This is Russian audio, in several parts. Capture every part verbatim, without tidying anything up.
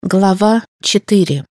Глава четыре.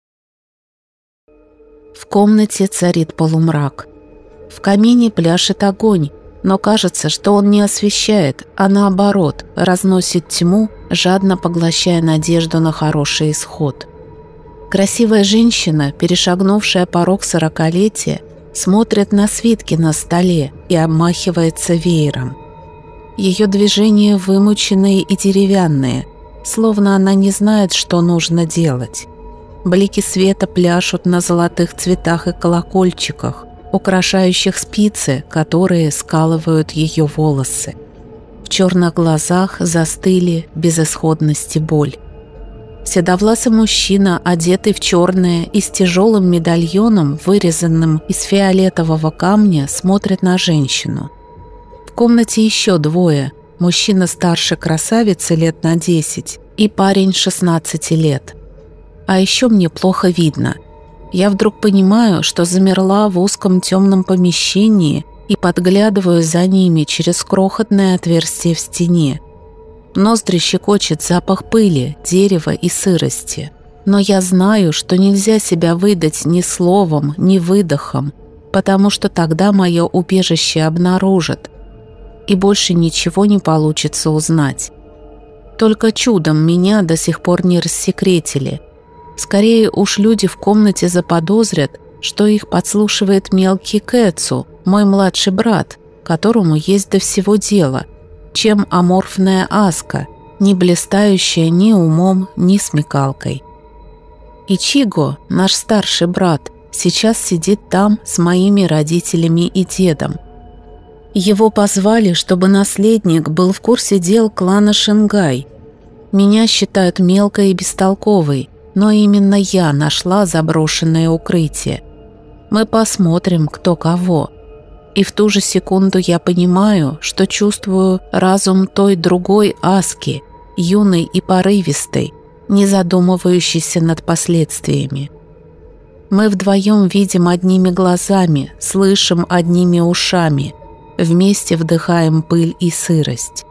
В комнате царит полумрак. В камине пляшет огонь, но кажется, что он не освещает, а наоборот, разносит тьму, жадно поглощая надежду на хороший исход. Красивая женщина, перешагнувшая порог сорокалетия, смотрит на свитки на столе и обмахивается веером. Ее движения вымученные и деревянные, словно она не знает, что нужно делать. Блики света пляшут на золотых цветах и колокольчиках, украшающих спицы, которые скалывают ее волосы. В черных глазах застыли безысходность и боль. Седовласый мужчина, одетый в черное и с тяжелым медальоном, вырезанным из фиолетового камня, смотрит на женщину. В комнате еще двое. Мужчина старше красавицы лет на десять и парень шестнадцати лет. А еще мне плохо видно. Я вдруг понимаю, что замерла в узком темном помещении и подглядываю за ними через крохотное отверстие в стене. Ноздри щекочет запах пыли, дерева и сырости. Но я знаю, что нельзя себя выдать ни словом, ни выдохом, потому что тогда мое убежище обнаружат, и больше ничего не получится узнать. Только чудом меня до сих пор не рассекретили. Скорее уж люди в комнате заподозрят, что их подслушивает мелкий Кэцу, мой младший брат, которому есть до всего дело, чем аморфная Аска, не блистающая ни умом, ни смекалкой. Ичиго, наш старший брат, сейчас сидит там с моими родителями и дедом. Его позвали, чтобы наследник был в курсе дел клана Шингай. Меня считают мелкой и бестолковой, но именно я нашла заброшенное укрытие. Мы посмотрим, кто кого. И в ту же секунду я понимаю, что чувствую разум той другой Аски, юной и порывистой, не задумывающейся над последствиями. Мы вдвоем видим одними глазами, слышим одними ушами, вместе вдыхаем пыль и сырость.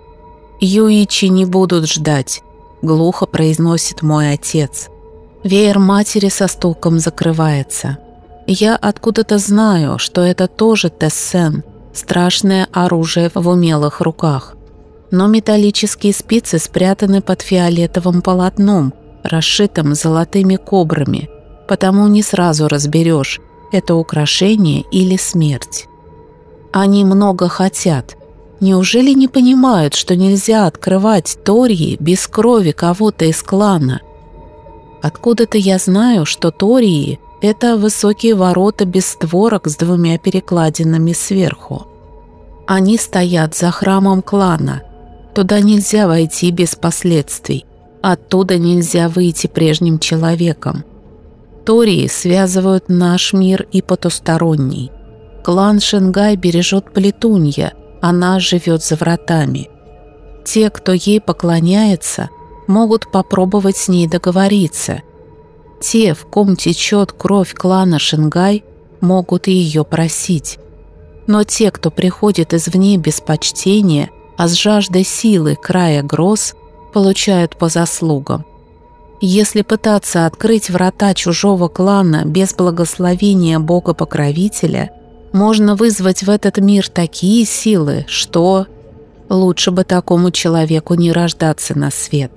«Юичи не будут ждать», — глухо произносит мой отец. Веер матери со стуком закрывается. Я откуда-то знаю, что это тоже тессен, страшное оружие в умелых руках. Но металлические спицы спрятаны под фиолетовым полотном, расшитым золотыми кобрами, потому не сразу разберешь, это украшение или смерть. Они много хотят. Неужели не понимают, что нельзя открывать Тории без крови кого-то из клана? Откуда-то я знаю, что Тории – это высокие ворота без створок с двумя перекладинами сверху. Они стоят за храмом клана. Туда нельзя войти без последствий. Оттуда нельзя выйти прежним человеком. Тории связывают наш мир и потусторонний. Клан Шингай бережет Плетунья, она живет за вратами. Те, кто ей поклоняется, могут попробовать с ней договориться. Те, в ком течет кровь клана Шингай, могут ее просить. Но те, кто приходит извне без почтения, а с жаждой силы края гроз, получают по заслугам. Если пытаться открыть врата чужого клана без благословения Бога-покровителя, можно вызвать в этот мир такие силы, что лучше бы такому человеку не рождаться на свет.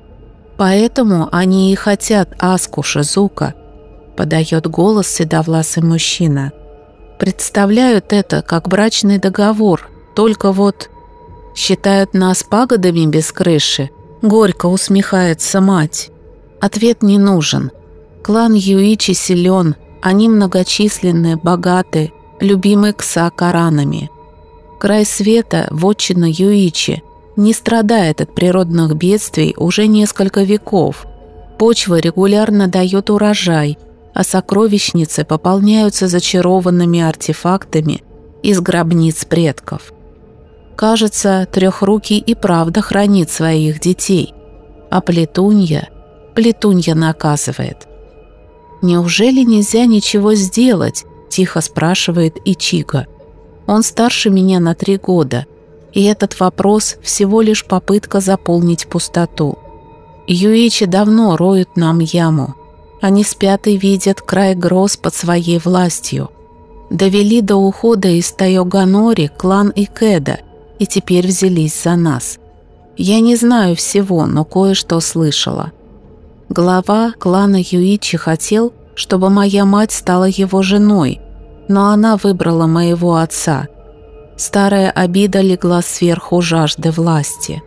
Поэтому они и хотят Аску Шизука, подает голос седовласый мужчина. Представляют это как брачный договор, только вот считают нас пагодами без крыши. Горько усмехается мать. Ответ не нужен. Клан Юичи силен, они многочисленны, богаты, любимы кса-каранами. Край света, вотчина Юичи, не страдает от природных бедствий уже несколько веков. Почва регулярно дает урожай, а сокровищницы пополняются зачарованными артефактами из гробниц предков. Кажется, Трехрукий и правда хранит своих детей, а Плетунья, Плетунья наказывает. «Неужели нельзя ничего сделать?» – тихо спрашивает Ичиго. Он старше меня на три года, и этот вопрос всего лишь попытка заполнить пустоту. Юичи давно роют нам яму. Они спят и видят край гроз под своей властью. Довели до ухода из Тайоганори клан Икеда и теперь взялись за нас. Я не знаю всего, но кое-что слышала. Глава клана Юичи хотел, чтобы моя мать стала его женой, но она выбрала моего отца. Старая обида легла сверху жажды власти.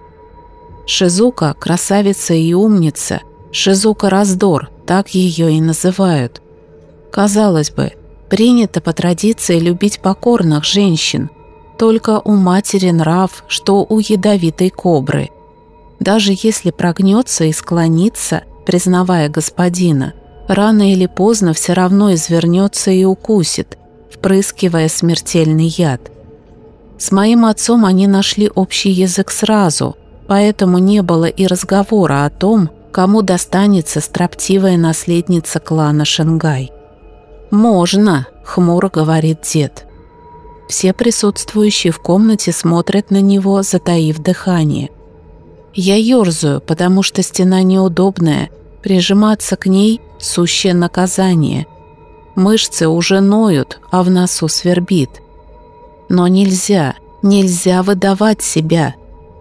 Шизука – красавица и умница, Шизука Раздор, так ее и называют. Казалось бы, принято по традиции любить покорных женщин, только у матери нрав, что у ядовитой кобры. Даже если прогнется и склонится, признавая господина, рано или поздно все равно извернется и укусит, впрыскивая смертельный яд. С моим отцом они нашли общий язык сразу, поэтому не было и разговора о том, кому достанется строптивая наследница клана Шенгай. «Можно», — хмуро говорит дед. Все присутствующие в комнате смотрят на него, затаив дыхание. Я ерзаю, потому что стена неудобная, прижиматься к ней – сущее наказание. Мышцы уже ноют, а в носу свербит. Но нельзя, нельзя выдавать себя.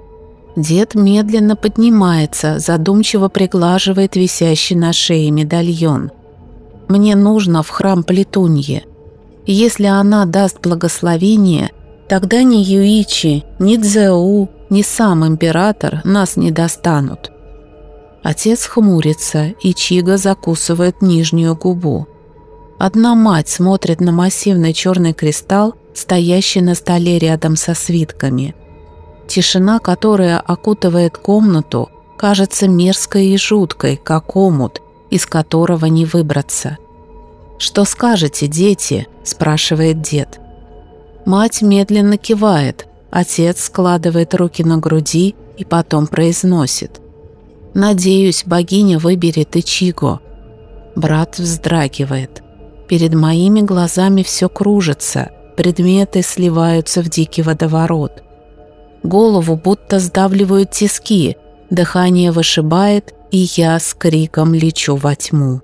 Дед медленно поднимается, задумчиво приглаживает висящий на шее медальон. Мне нужно в храм Плетуньи. Если она даст благословение, тогда ни Юичи, ни Цзэу, ни сам император нас не достанут. Отец хмурится, и Чига закусывает нижнюю губу. Одна мать смотрит на массивный черный кристалл, стоящий на столе рядом со свитками. Тишина, которая окутывает комнату, кажется мерзкой и жуткой, как омут, из которого не выбраться. «Что скажете, дети?» – спрашивает дед. Мать медленно кивает, отец складывает руки на груди и потом произносит: «Надеюсь, богиня выберет Ичиго». Брат вздрагивает. Перед моими глазами все кружится, предметы сливаются в дикий водоворот. Голову будто сдавливают тиски, дыхание вышибает, и я с криком лечу во тьму.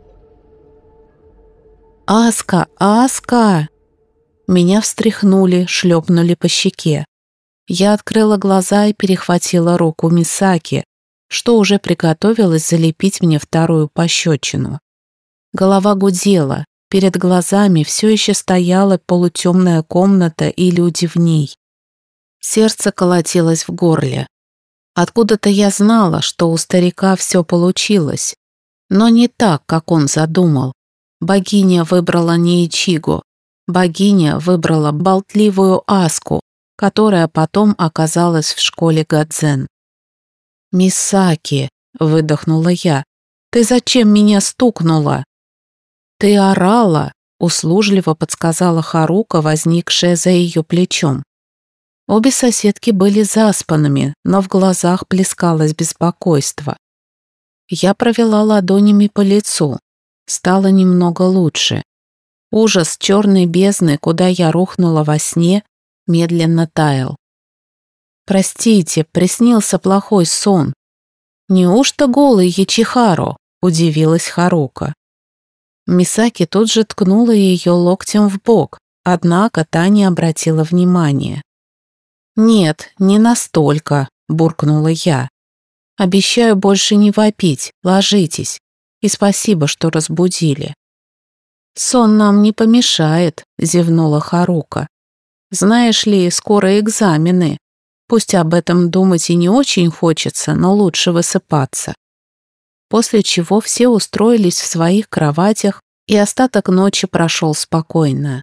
«Аска! Аска!» Меня встряхнули, шлепнули по щеке. Я открыла глаза и перехватила руку Мисаки, что уже приготовилась залепить мне вторую пощечину. Голова гудела, перед глазами все еще стояла полутемная комната и люди в ней. Сердце колотилось в горле. Откуда-то я знала, что у старика все получилось, но не так, как он задумал. Богиня выбрала не Ичиго, богиня выбрала болтливую Аску, которая потом оказалась в школе Гадзен. «Мисаки», — выдохнула я, — «ты зачем меня стукнула?» «Ты орала», — услужливо подсказала Харука, возникшая за ее плечом. Обе соседки были заспанными, но в глазах плескалось беспокойство. Я провела ладонями по лицу. Стало немного лучше. Ужас черной бездны, куда я рухнула во сне, медленно таял. «Простите, приснился плохой сон». «Неужто голый Ячихаро?» – удивилась Харука. Мисаки тут же ткнула ее локтем в бок, однако та не обратила внимания. «Нет, не настолько», – буркнула я. «Обещаю больше не вопить, ложитесь. И спасибо, что разбудили». «Сон нам не помешает», – зевнула Харука. «Знаешь ли, скоро экзамены. Пусть об этом думать и не очень хочется, но лучше высыпаться». После чего все устроились в своих кроватях, и остаток ночи прошел спокойно.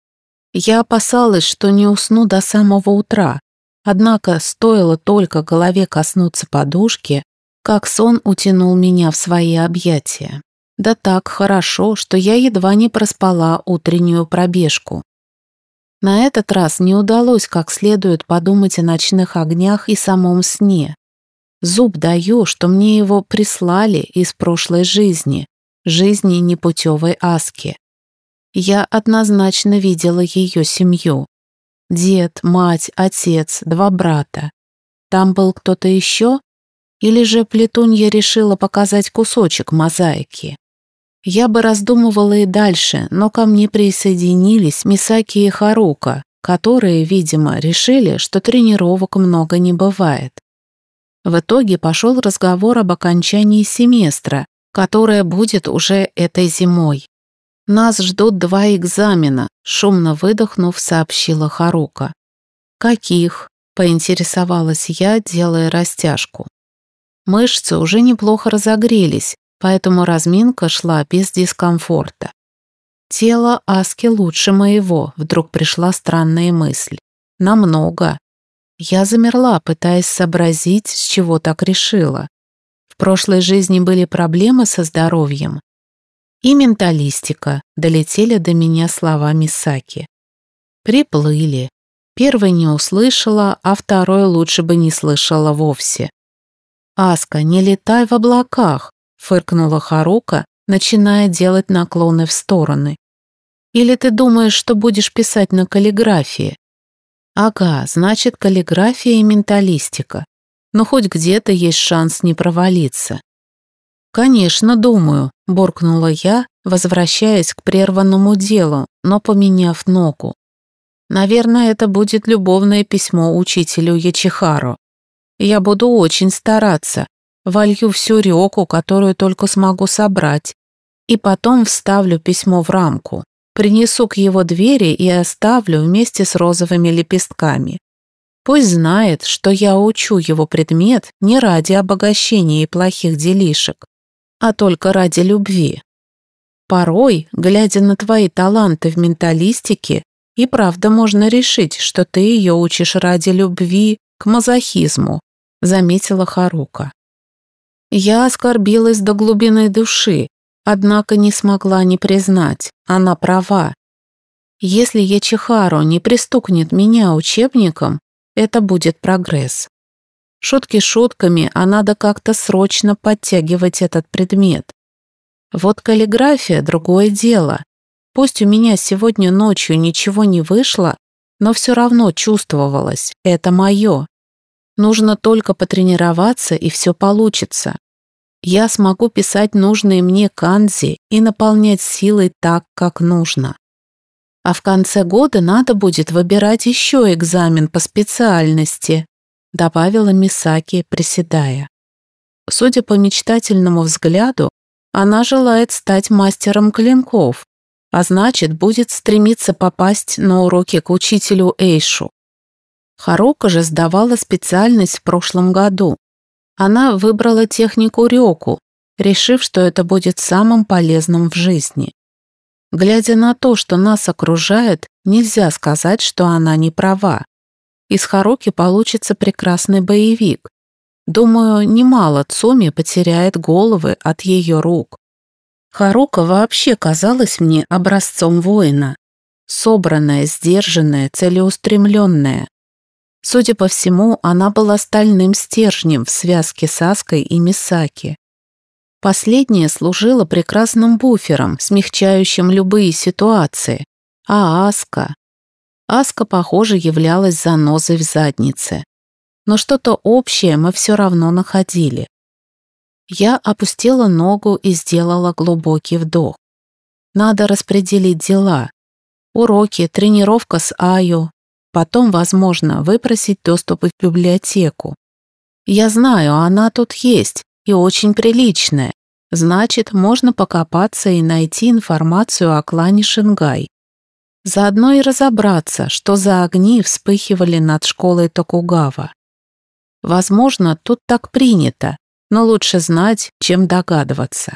Я опасалась, что не усну до самого утра, однако стоило только голове коснуться подушки, как сон утянул меня в свои объятия. Да так хорошо, что я едва не проспала утреннюю пробежку. На этот раз не удалось как следует подумать о ночных огнях и самом сне. Зуб даю, что мне его прислали из прошлой жизни, жизни непутевой Аски. Я однозначно видела ее семью. Дед, мать, отец, два брата. Там был кто-то еще? Или же Плетунья решила показать кусочек мозаики? Я бы раздумывала и дальше, но ко мне присоединились Мисаки и Харука, которые, видимо, решили, что тренировок много не бывает. В итоге пошел разговор об окончании семестра, которое будет уже этой зимой. «Нас ждут два экзамена», — шумно выдохнув, сообщила Харука. «Каких?» — поинтересовалась я, делая растяжку. Мышцы уже неплохо разогрелись, поэтому разминка шла без дискомфорта. Тело Аски лучше моего, вдруг пришла странная мысль. Намного. Я замерла, пытаясь сообразить, с чего так решила. В прошлой жизни были проблемы со здоровьем. И менталистика, долетели до меня слова Мисаки. Приплыли. Первый не услышала, а второй лучше бы не слышала вовсе. «Аска, не летай в облаках», — фыркнула Харука, начиная делать наклоны в стороны. «Или ты думаешь, что будешь писать на каллиграфии?» «Ага, значит, каллиграфия и менталистика. Но хоть где-то есть шанс не провалиться». «Конечно, думаю», — буркнула я, возвращаясь к прерванному делу, но поменяв ногу. «Наверное, это будет любовное письмо учителю Ячихару. Я буду очень стараться, волью всю рёку, которую только смогу собрать, и потом вставлю письмо в рамку, принесу к его двери и оставлю вместе с розовыми лепестками. Пусть знает, что я учу его предмет не ради обогащения и плохих делишек, а только ради любви. Порой, глядя на твои таланты в менталистике, и правда можно решить, что ты ее учишь ради любви к мазохизму», — заметила Харука. Я оскорбилась до глубины души, однако не смогла не признать, она права. Если Ячихару не пристукнет меня учебником, это будет прогресс. Шутки шутками, а надо как-то срочно подтягивать этот предмет. Вот каллиграфия — другое дело. Пусть у меня сегодня ночью ничего не вышло, но все равно чувствовалось, это мое. Нужно только потренироваться, и все получится. Я смогу писать нужные мне канзи и наполнять силой так, как нужно. А в конце года надо будет выбирать еще экзамен по специальности, добавила Мисаки, приседая. Судя по мечтательному взгляду, она желает стать мастером клинков, а значит, будет стремиться попасть на уроки к учителю Эйшу. Харука же сдавала специальность в прошлом году. Она выбрала технику рёку, решив, что это будет самым полезным в жизни. Глядя на то, что нас окружает, нельзя сказать, что она не права. Из Харуки получится прекрасный боевик. Думаю, немало Цуми потеряет головы от ее рук. Харука вообще казалась мне образцом воина. Собранная, сдержанная, целеустремленная. Судя по всему, она была стальным стержнем в связке с Аской и Мисаки. Последняя служила прекрасным буфером, смягчающим любые ситуации. А Аска... Аска, похоже, являлась занозой в заднице. Но что-то общее мы все равно находили. Я опустила ногу и сделала глубокий вдох. Надо распределить дела. Уроки, тренировка с Аю. Потом, возможно, выпросить доступ в библиотеку. Я знаю, она тут есть, и очень приличная. Значит, можно покопаться и найти информацию о клане Шингай. Заодно и разобраться, что за огни вспыхивали над школой Токугава. Возможно, тут так принято, но лучше знать, чем догадываться.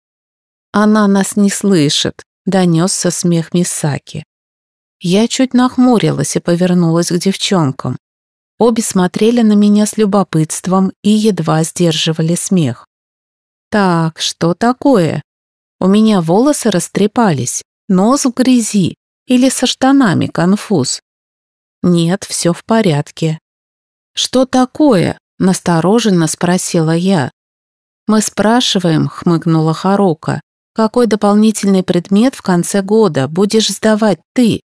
«Она нас не слышит», — донесся смех Мисаки. Я чуть нахмурилась и повернулась к девчонкам. Обе смотрели на меня с любопытством и едва сдерживали смех. «Так, что такое? У меня волосы растрепались, нос в грязи или со штанами конфуз?» «Нет, все в порядке». «Что такое?» — настороженно спросила я. «Мы спрашиваем», — хмыкнула Харука, «какой дополнительный предмет в конце года будешь сдавать ты?»